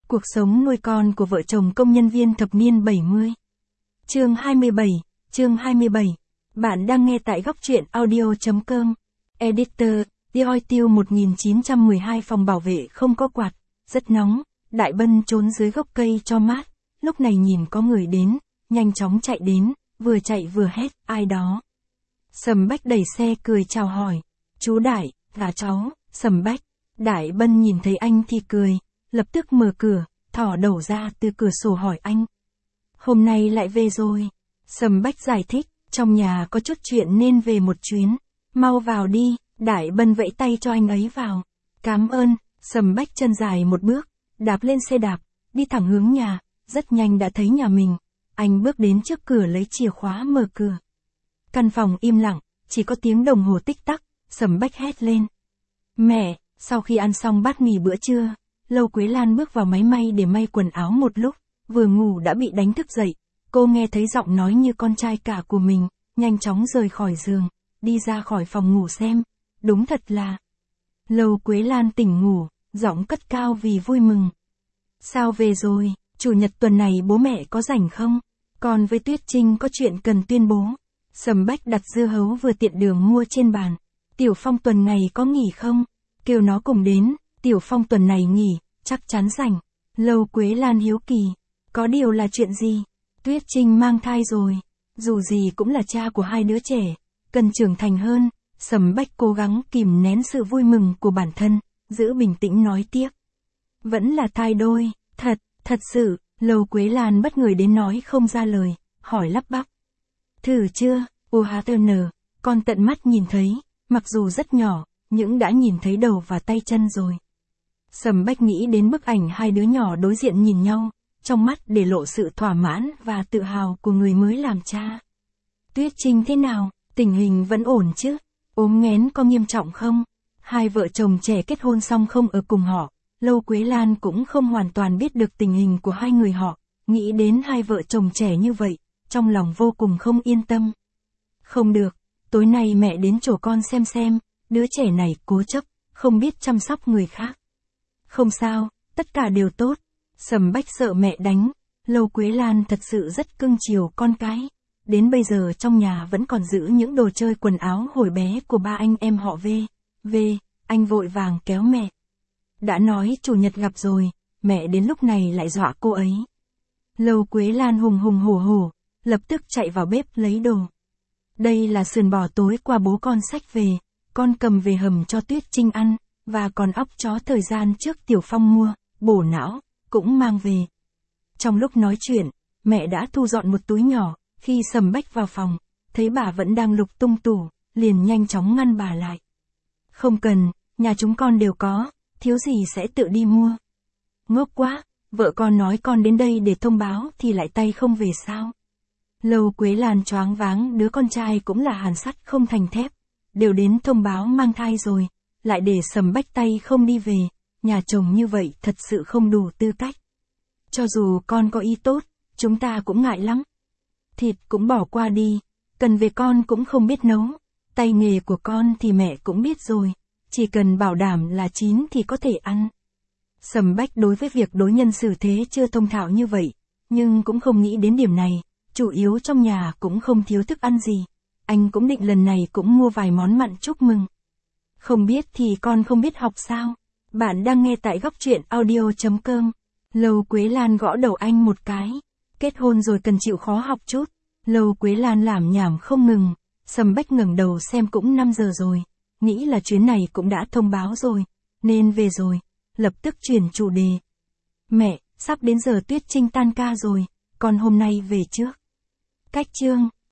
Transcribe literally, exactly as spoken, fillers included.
Cuộc sống nuôi con của vợ chồng công nhân viên thập niên bảy mươi. Chương hai mươi bảy, chương hai mươi bảy. Bạn đang nghe tại góc truyện audio chấm com. Editor, Dioi Tiêu một nghìn chín trăm mười hai. Phòng bảo vệ không có quạt, rất nóng, Đại Bân trốn dưới gốc cây cho mát, lúc này nhìn có người đến, nhanh chóng chạy đến, vừa chạy vừa hét, ai đó. Sầm Bách đẩy xe cười chào hỏi, chú Đại, là cháu, Sầm Bách. Đại Bân nhìn thấy anh thì cười, lập tức mở cửa, thỏ đầu ra từ cửa sổ hỏi anh. Hôm nay lại về rồi. Sầm Bách giải thích, trong nhà có chút chuyện nên về một chuyến. Mau vào đi, Đại Bân vẫy tay cho anh ấy vào. Cảm ơn, Sầm Bách chân dài một bước, đạp lên xe đạp, đi thẳng hướng nhà, rất nhanh đã thấy nhà mình. Anh bước đến trước cửa lấy chìa khóa mở cửa. Căn phòng im lặng, chỉ có tiếng đồng hồ tích tắc, Sầm Bách hét lên. Mẹ, sau khi ăn xong bát mì bữa trưa, Lâu Quế Lan bước vào máy may để may quần áo một lúc, vừa ngủ đã bị đánh thức dậy. Cô nghe thấy giọng nói như con trai cả của mình, nhanh chóng rời khỏi giường, đi ra khỏi phòng ngủ xem. Đúng thật là... Lâu Quế Lan tỉnh ngủ, giọng cất cao vì vui mừng. Sao về rồi, chủ nhật tuần này bố mẹ có rảnh không? Con với Tuyết Trinh có chuyện cần tuyên bố. Sầm Bách đặt dưa hấu vừa tiện đường mua trên bàn. Tiểu Phong tuần này có nghỉ không? Kêu nó cùng đến, Tiểu Phong tuần này nghỉ, chắc chắn rảnh. Lâu Quế Lan hiếu kỳ. Có điều là chuyện gì? Tuyết Trinh mang thai rồi. Dù gì cũng là cha của hai đứa trẻ, cần trưởng thành hơn. Sầm Bách cố gắng kìm nén sự vui mừng của bản thân, giữ bình tĩnh nói tiếp. Vẫn là thai đôi, thật, thật sự. Lâu Quế Lan bất ngờ đến nói không ra lời, hỏi lắp bắp. Thử chưa, u hát en, con tận mắt nhìn thấy, mặc dù rất nhỏ, nhưng đã nhìn thấy đầu và tay chân rồi. Sầm Bách nghĩ đến bức ảnh hai đứa nhỏ đối diện nhìn nhau, trong mắt để lộ sự thỏa mãn và tự hào của người mới làm cha. Tuyết Trinh thế nào, tình hình vẫn ổn chứ? Ốm nghén có nghiêm trọng không? Hai vợ chồng trẻ kết hôn xong không ở cùng họ, Lâu Quế Lan cũng không hoàn toàn biết được tình hình của hai người họ, nghĩ đến hai vợ chồng trẻ như vậy, trong lòng vô cùng không yên tâm. Không được, tối nay mẹ đến chỗ con xem xem, đứa trẻ này cố chấp, không biết chăm sóc người khác. Không sao, tất cả đều tốt. Sầm Bách sợ mẹ đánh, Lâu Quế Lan thật sự rất cưng chiều con cái. Đến bây giờ trong nhà vẫn còn giữ những đồ chơi quần áo hồi bé của ba anh em họ V. V, anh vội vàng kéo mẹ. Đã nói chủ nhật gặp rồi, mẹ đến lúc này lại dọa cô ấy. Lâu Quế Lan hùng hùng hổ hổ, lập tức chạy vào bếp lấy đồ. Đây là sườn bò tối qua bố con xách về, con cầm về hầm cho Tuyết Trinh ăn, và còn óc chó thời gian trước Tiểu Phong mua, bổ não, cũng mang về. Trong lúc nói chuyện, mẹ đã thu dọn một túi nhỏ, khi Sầm Bách vào phòng, thấy bà vẫn đang lục tung tủ, liền nhanh chóng ngăn bà lại. Không cần, nhà chúng con đều có, thiếu gì sẽ tự đi mua. Ngốc quá, vợ con nói con đến đây để thông báo thì lại tay không về sao? Lâu Quế Lan choáng váng, đứa con trai cũng là hàn sắt không thành thép, đều đến thông báo mang thai rồi, lại để Sầm Bách tay không đi về, nhà chồng như vậy thật sự không đủ tư cách. Cho dù con có ý tốt, chúng ta cũng ngại lắm. Thịt cũng bỏ qua đi, cần về con cũng không biết nấu, tay nghề của con thì mẹ cũng biết rồi, chỉ cần bảo đảm là chín thì có thể ăn. Sầm Bách đối với việc đối nhân xử thế chưa thông thạo như vậy, nhưng cũng không nghĩ đến điểm này, chủ yếu trong nhà cũng không thiếu thức ăn gì, anh cũng định lần này cũng mua vài món mặn chúc mừng. Không biết thì con không biết học sao? Bạn đang nghe tại góc truyện audio chấm com. Lâu Quế Lan gõ đầu anh một cái. Kết hôn rồi cần chịu khó học chút. Lâu Quế Lan lảm nhảm không ngừng. Sầm Bách ngẩng đầu xem cũng năm giờ rồi. Nghĩ là chuyến này cũng đã thông báo rồi, nên về rồi. Lập tức chuyển chủ đề. Mẹ, sắp đến giờ Tuyết Trinh tan ca rồi, con hôm nay về trước. Cách chương.